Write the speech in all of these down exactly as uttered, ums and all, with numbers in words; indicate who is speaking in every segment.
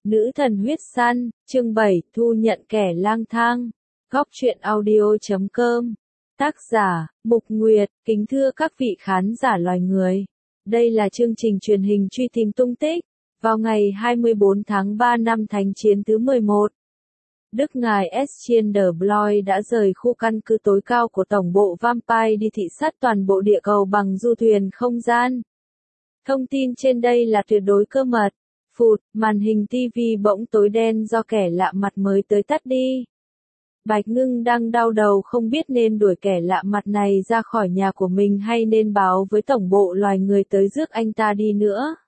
Speaker 1: Nữ thần huyết săn, chương bảy, thu nhận kẻ lang thang. Góc truyện audio chấm com. Tác giả, Mục Nguyệt, kính thưa các vị khán giả loài người. Đây là chương trình truyền hình truy tìm tung tích. Vào ngày hai mươi bốn tháng ba năm Thánh chiến thứ mười một, Đức ngài Estienne de Blois đã rời khu căn cứ tối cao của tổng bộ Vampire đi thị sát toàn bộ địa cầu bằng du thuyền không gian. Thông tin trên đây là tuyệt đối cơ mật. Phụt, màn hình ti vi bỗng tối đen do kẻ lạ mặt mới tới tắt đi. Bạch Ngưng đang đau đầu không biết nên đuổi kẻ lạ mặt này ra khỏi nhà của mình hay nên báo với tổng bộ loài người tới rước anh ta đi nữa.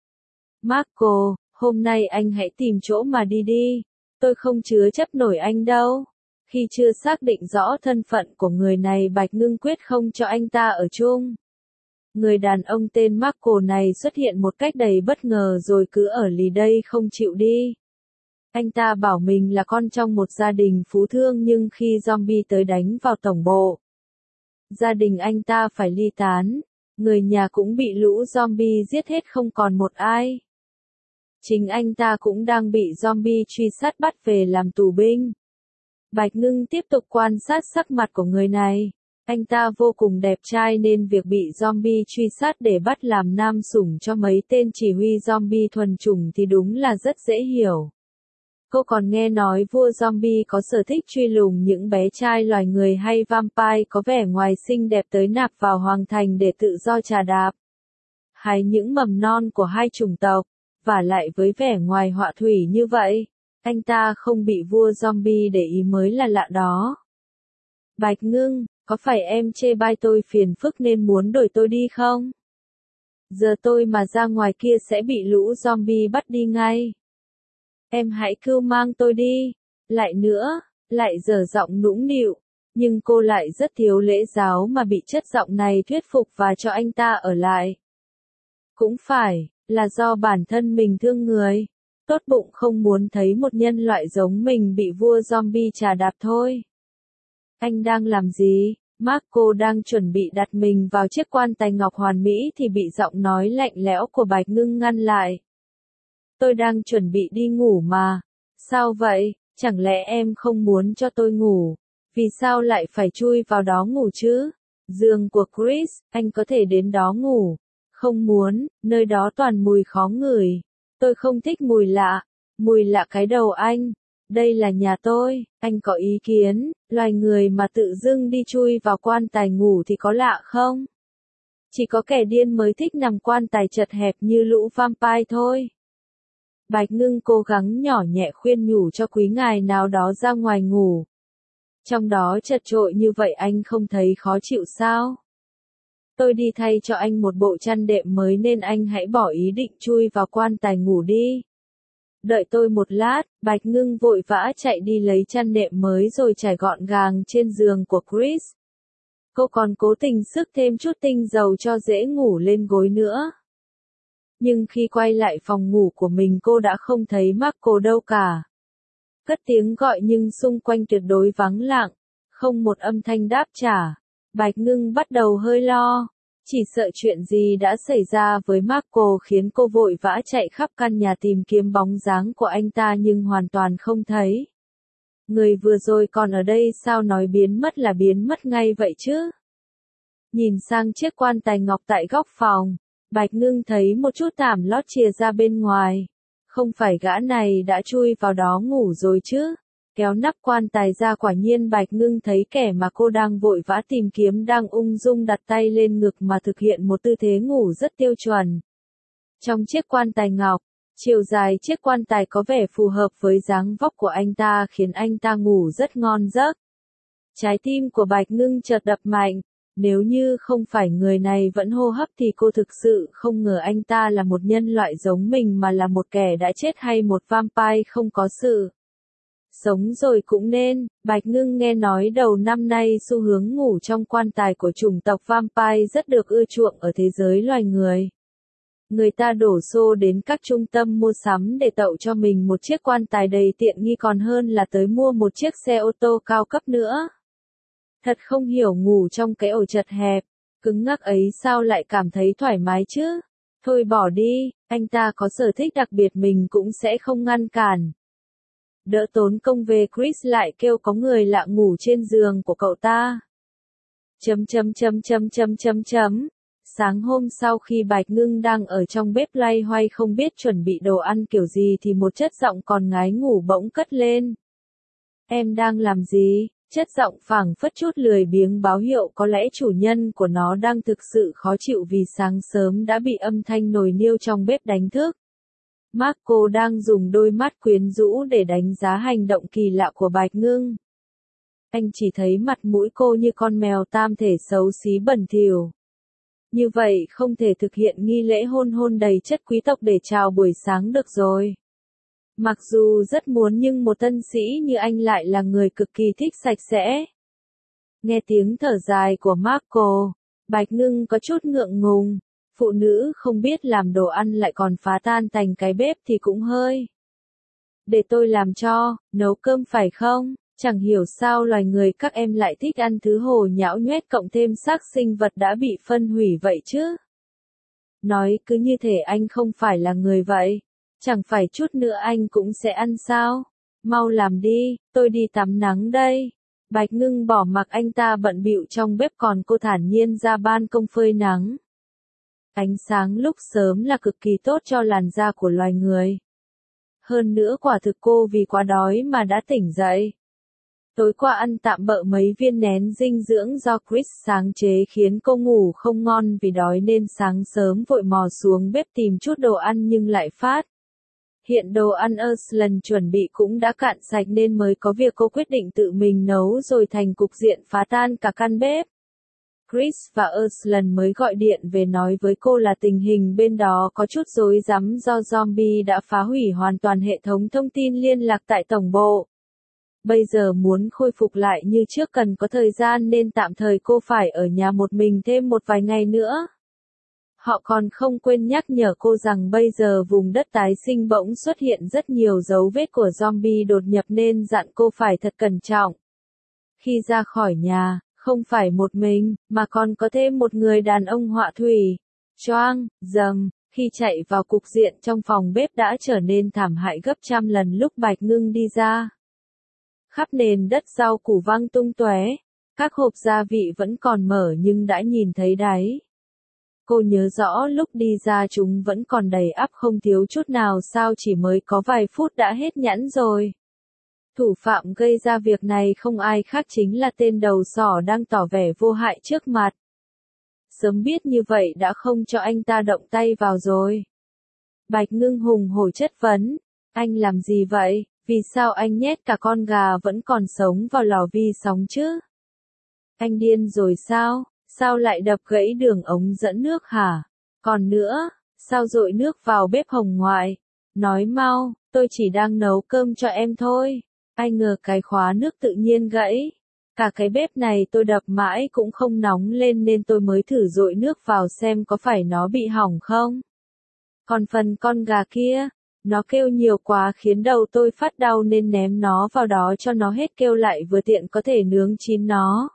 Speaker 1: Marco, hôm nay anh hãy tìm chỗ mà đi đi. Tôi không chứa chấp nổi anh đâu. Khi chưa xác định rõ thân phận của người này, Bạch Ngưng quyết không cho anh ta ở chung. Người đàn ông tên Marco này xuất hiện một cách đầy bất ngờ rồi cứ ở lì đây không chịu đi. Anh ta bảo mình là con trong một gia đình phú thương, nhưng khi zombie tới đánh vào tổng bộ, gia đình anh ta phải ly tán, người nhà cũng bị lũ zombie giết hết không còn một ai. Chính anh ta cũng đang bị zombie truy sát bắt về làm tù binh. Bạch Ngưng tiếp tục quan sát sắc mặt của người này. Anh ta vô cùng đẹp trai nên việc bị zombie truy sát để bắt làm nam sủng cho mấy tên chỉ huy zombie thuần chủng thì đúng là rất dễ hiểu. Cô còn nghe nói vua zombie có sở thích truy lùng những bé trai loài người hay vampire có vẻ ngoài xinh đẹp tới nạp vào hoàng thành để tự do trà đạp. Hay những mầm non của hai chủng tộc, vả lại với vẻ ngoài họa thủy như vậy, anh ta không bị vua zombie để ý mới là lạ đó. Bạch Ngưng, có phải em chê bai tôi phiền phức nên muốn đuổi tôi đi không? Giờ tôi mà ra ngoài kia sẽ bị lũ zombie bắt đi ngay. Em hãy cưu mang tôi đi. Lại nữa, lại dở giọng nũng nịu, nhưng cô lại rất thiếu lễ giáo mà bị chất giọng này thuyết phục và cho anh ta ở lại. Cũng phải, là do bản thân mình thương người, tốt bụng không muốn thấy một nhân loại giống mình bị vua zombie trà đạp thôi. Anh đang làm gì? Marco đang chuẩn bị đặt mình vào chiếc quan tài ngọc hoàn mỹ thì bị giọng nói lạnh lẽo của Bạch Ngưng ngăn lại. Tôi đang chuẩn bị đi ngủ mà. Sao vậy? Chẳng lẽ em không muốn cho tôi ngủ? Vì sao lại phải chui vào đó ngủ chứ? Giường của Chris, anh có thể đến đó ngủ. Không muốn, nơi đó toàn mùi khó ngửi. Tôi không thích mùi lạ. Mùi lạ cái đầu anh. Đây là nhà tôi, anh có ý kiến, loài người mà tự dưng đi chui vào quan tài ngủ thì có lạ không? Chỉ có kẻ điên mới thích nằm quan tài chật hẹp như lũ vampire thôi. Bạch Ngưng cố gắng nhỏ nhẹ khuyên nhủ cho quý ngài nào đó ra ngoài ngủ. Trong đó chật chội như vậy anh không thấy khó chịu sao? Tôi đi thay cho anh một bộ chăn đệm mới nên anh hãy bỏ ý định chui vào quan tài ngủ đi. Đợi tôi một lát, Bạch Ngưng vội vã chạy đi lấy chăn nệm mới rồi trải gọn gàng trên giường của Chris. Cô còn cố tình sức thêm chút tinh dầu cho dễ ngủ lên gối nữa. Nhưng khi quay lại phòng ngủ của mình cô đã không thấy Marco đâu cả. Cất tiếng gọi nhưng xung quanh tuyệt đối vắng lặng, không một âm thanh đáp trả. Bạch Ngưng bắt đầu hơi lo. Chỉ sợ chuyện gì đã xảy ra với Marco khiến cô vội vã chạy khắp căn nhà tìm kiếm bóng dáng của anh ta nhưng hoàn toàn không thấy. Người vừa rồi còn ở đây sao nói biến mất là biến mất ngay vậy chứ? Nhìn sang chiếc quan tài ngọc tại góc phòng, Bạch Ngưng thấy một chút thảm lót chìa ra bên ngoài. Không phải gã này đã chui vào đó ngủ rồi chứ? Kéo nắp quan tài ra, quả nhiên Bạch Ngưng thấy kẻ mà cô đang vội vã tìm kiếm đang ung dung đặt tay lên ngực mà thực hiện một tư thế ngủ rất tiêu chuẩn. Trong chiếc quan tài ngọc, chiều dài chiếc quan tài có vẻ phù hợp với dáng vóc của anh ta khiến anh ta ngủ rất ngon giấc. Trái tim của Bạch Ngưng chợt đập mạnh. Nếu như không phải người này vẫn hô hấp thì cô thực sự không ngờ anh ta là một nhân loại giống mình mà là một kẻ đã chết hay một vampire không có sự sống rồi cũng nên. Bạch Ngưng nghe nói đầu năm nay xu hướng ngủ trong quan tài của chủng tộc vampire rất được ưa chuộng ở thế giới loài người. Người ta đổ xô đến các trung tâm mua sắm để tậu cho mình một chiếc quan tài đầy tiện nghi còn hơn là tới mua một chiếc xe ô tô cao cấp nữa. Thật không hiểu ngủ trong cái ổ chật hẹp, cứng ngắc ấy sao lại cảm thấy thoải mái chứ? Thôi bỏ đi, anh ta có sở thích đặc biệt mình cũng sẽ không ngăn cản. Đỡ tốn công về Chris lại kêu có người lạ ngủ trên giường của cậu ta. Chấm chấm chấm chấm chấm chấm chấm. Sáng hôm sau khi Bạch Ngưng đang ở trong bếp loay hoay không biết chuẩn bị đồ ăn kiểu gì thì một chất giọng còn ngái ngủ bỗng cất lên. Em đang làm gì? Chất giọng phảng phất chút lười biếng báo hiệu có lẽ chủ nhân của nó đang thực sự khó chịu vì sáng sớm đã bị âm thanh nồi niêu trong bếp đánh thức. Marco đang dùng đôi mắt quyến rũ để đánh giá hành động kỳ lạ của Bạch Ngưng. Anh chỉ thấy mặt mũi cô như con mèo tam thể xấu xí bẩn thỉu. Như vậy không thể thực hiện nghi lễ hôn hôn đầy chất quý tộc để chào buổi sáng được rồi. Mặc dù rất muốn nhưng một tân sĩ như anh lại là người cực kỳ thích sạch sẽ. Nghe tiếng thở dài của Marco, Bạch Ngưng có chút ngượng ngùng. Phụ nữ không biết làm đồ ăn lại còn phá tan thành cái bếp thì cũng hơi. Để tôi làm cho, nấu cơm phải không? Chẳng hiểu sao loài người các em lại thích ăn thứ hồ nhão nhoét cộng thêm xác sinh vật đã bị phân hủy vậy chứ. Nói cứ như thể anh không phải là người vậy. Chẳng phải chút nữa anh cũng sẽ ăn sao? Mau làm đi, tôi đi tắm nắng đây. Bạch Ngưng bỏ mặc anh ta bận bịu trong bếp còn cô thản nhiên ra ban công phơi nắng. Ánh sáng lúc sớm là cực kỳ tốt cho làn da của loài người. Hơn nữa quả thực cô vì quá đói mà đã tỉnh dậy. Tối qua ăn tạm bợ mấy viên nén dinh dưỡng do Chris sáng chế khiến cô ngủ không ngon vì đói nên sáng sớm vội mò xuống bếp tìm chút đồ ăn nhưng lại phát. Hiện đồ ăn Arslan chuẩn bị cũng đã cạn sạch nên mới có việc cô quyết định tự mình nấu rồi thành cục diện phá tan cả căn bếp. Chris và Arslan mới gọi điện về nói với cô là tình hình bên đó có chút rối rắm do zombie đã phá hủy hoàn toàn hệ thống thông tin liên lạc tại tổng bộ. Bây giờ muốn khôi phục lại như trước cần có thời gian nên tạm thời cô phải ở nhà một mình thêm một vài ngày nữa. Họ còn không quên nhắc nhở cô rằng bây giờ vùng đất tái sinh bỗng xuất hiện rất nhiều dấu vết của zombie đột nhập nên dặn cô phải thật cẩn trọng. Khi ra khỏi nhà, không phải một mình, mà còn có thêm một người đàn ông họa thủy. Choang, dầm, khi chạy vào cục diện trong phòng bếp đã trở nên thảm hại gấp trăm lần lúc Bạch Ngưng đi ra. Khắp nền đất rau củ văng tung tóe, các hộp gia vị vẫn còn mở nhưng đã nhìn thấy đáy. Cô nhớ rõ lúc đi ra chúng vẫn còn đầy ắp không thiếu chút nào sao chỉ mới có vài phút đã hết nhãn rồi. Thủ phạm gây ra việc này không ai khác chính là tên đầu sỏ đang tỏ vẻ vô hại trước mặt. Sớm biết như vậy đã không cho anh ta động tay vào rồi. Bạch Ngưng hùng hổ chất vấn, anh làm gì vậy, vì sao anh nhét cả con gà vẫn còn sống vào lò vi sóng chứ? Anh điên rồi sao, sao lại đập gãy đường ống dẫn nước hả? Còn nữa, sao dội nước vào bếp hồng ngoại? Nói mau, tôi chỉ đang nấu cơm cho em thôi. Ai ngờ cái khóa nước tự nhiên gãy. Cả cái bếp này tôi đập mãi cũng không nóng lên nên tôi mới thử dội nước vào xem có phải nó bị hỏng không. Còn phần con gà kia, nó kêu nhiều quá khiến đầu tôi phát đau nên ném nó vào đó cho nó hết kêu lại vừa tiện có thể nướng chín nó.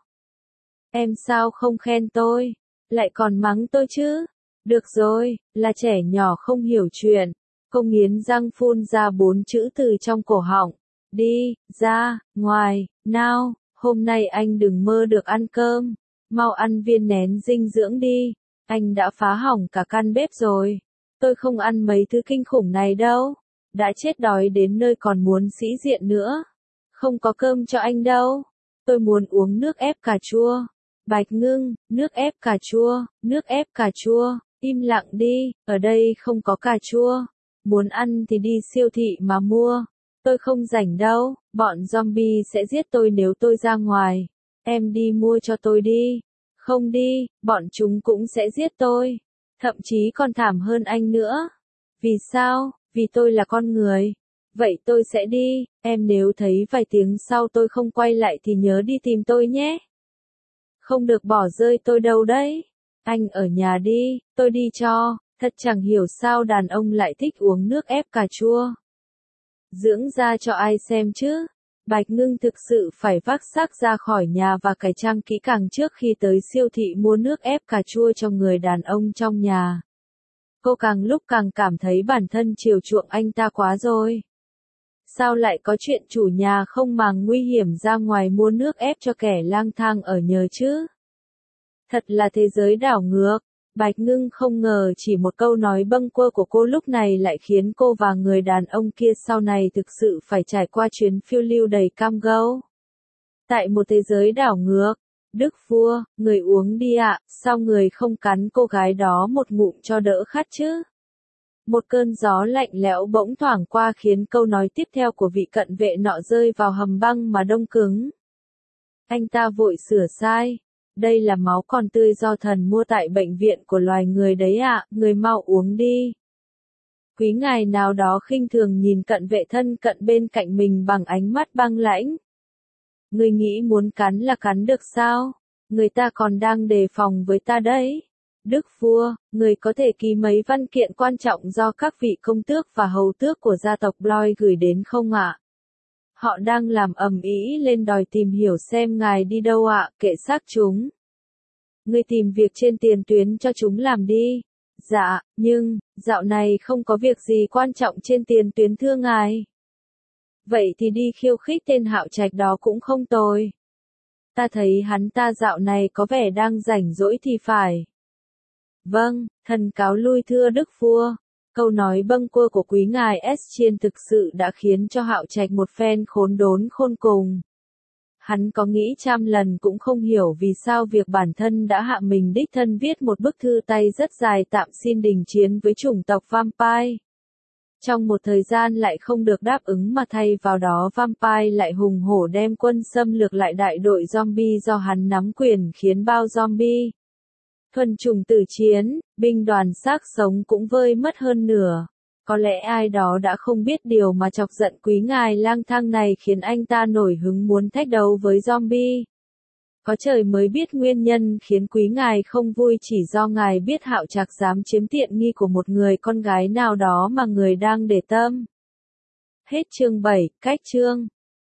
Speaker 1: Em sao không khen tôi, lại còn mắng tôi chứ? Được rồi, là trẻ nhỏ không hiểu chuyện. Cô nghiến răng phun ra bốn chữ từ trong cổ họng. Đi, ra, ngoài, nào, hôm nay anh đừng mơ được ăn cơm. Mau ăn viên nén dinh dưỡng đi. Anh đã phá hỏng cả căn bếp rồi. Tôi không ăn mấy thứ kinh khủng này đâu. Đã chết đói đến nơi còn muốn sĩ diện nữa. Không có cơm cho anh đâu. Tôi muốn uống nước ép cà chua. Bạch Ngưng, nước ép cà chua, nước ép cà chua, im lặng đi, ở đây không có cà chua. Muốn ăn thì đi siêu thị mà mua. Tôi không rảnh đâu, bọn zombie sẽ giết tôi nếu tôi ra ngoài. Em đi mua cho tôi đi. Không đi, bọn chúng cũng sẽ giết tôi. Thậm chí còn thảm hơn anh nữa. Vì sao? Vì tôi là con người. Vậy tôi sẽ đi, em nếu thấy vài tiếng sau tôi không quay lại thì nhớ đi tìm tôi nhé. Không được bỏ rơi tôi đâu đấy. Anh ở nhà đi, tôi đi cho. Thật chẳng hiểu sao đàn ông lại thích uống nước ép cà chua. Dưỡng da cho ai xem chứ? Bạch Ngưng thực sự phải vác xác ra khỏi nhà và cải trang kỹ càng trước khi tới siêu thị mua nước ép cà chua cho người đàn ông trong nhà. Cô càng lúc càng cảm thấy bản thân chiều chuộng anh ta quá rồi. Sao lại có chuyện chủ nhà không màng nguy hiểm ra ngoài mua nước ép cho kẻ lang thang ở nhờ chứ? Thật là thế giới đảo ngược. Bạch Ngưng không ngờ chỉ một câu nói bâng quơ của cô lúc này lại khiến cô và người đàn ông kia sau này thực sự phải trải qua chuyến phiêu lưu đầy cam go. Tại một thế giới đảo ngược, Đức vua, người uống đi ạ, sao người không cắn cô gái đó một ngụm cho đỡ khát chứ? Một cơn gió lạnh lẽo bỗng thoảng qua khiến câu nói tiếp theo của vị cận vệ nọ rơi vào hầm băng mà đông cứng. Anh ta vội sửa sai. Đây là máu còn tươi do thần mua tại bệnh viện của loài người đấy ạ, người mau uống đi. Quý ngài nào đó khinh thường nhìn cận vệ thân cận bên cạnh mình bằng ánh mắt băng lãnh. Người nghĩ muốn cắn là cắn được sao? Người ta còn đang đề phòng với ta đấy. Đức vua, người có thể ký mấy văn kiện quan trọng do các vị công tước và hầu tước của gia tộc Bloy gửi đến không ạ? Họ đang làm ầm ĩ lên đòi tìm hiểu xem ngài đi đâu ạ, kệ xác chúng. Người tìm việc trên tiền tuyến cho chúng làm đi. Dạ, nhưng, dạo này không có việc gì quan trọng trên tiền tuyến thưa ngài. Vậy thì đi khiêu khích tên Hạo Trạch đó cũng không tồi. Ta thấy hắn ta dạo này có vẻ đang rảnh rỗi thì phải. Vâng, thần cáo lui thưa đức vua. Câu nói bâng quơ của quý ngài Eschiên thực sự đã khiến cho Hạo Trạch một phen khốn đốn khôn cùng. Hắn có nghĩ trăm lần cũng không hiểu vì sao việc bản thân đã hạ mình đích thân viết một bức thư tay rất dài tạm xin đình chiến với chủng tộc Vampire. Trong một thời gian lại không được đáp ứng mà thay vào đó Vampire lại hùng hổ đem quân xâm lược lại đại đội zombie do hắn nắm quyền khiến bao zombie thuần chủng tử chiến, binh đoàn xác sống cũng vơi mất hơn nửa. Có lẽ ai đó đã không biết điều mà chọc giận quý ngài lang thang này khiến anh ta nổi hứng muốn thách đấu với zombie. Có trời mới biết nguyên nhân khiến quý ngài không vui chỉ do ngài biết Hạo Trạch dám chiếm tiện nghi của một người con gái nào đó mà người đang để tâm. Hết chương bảy, cách chương.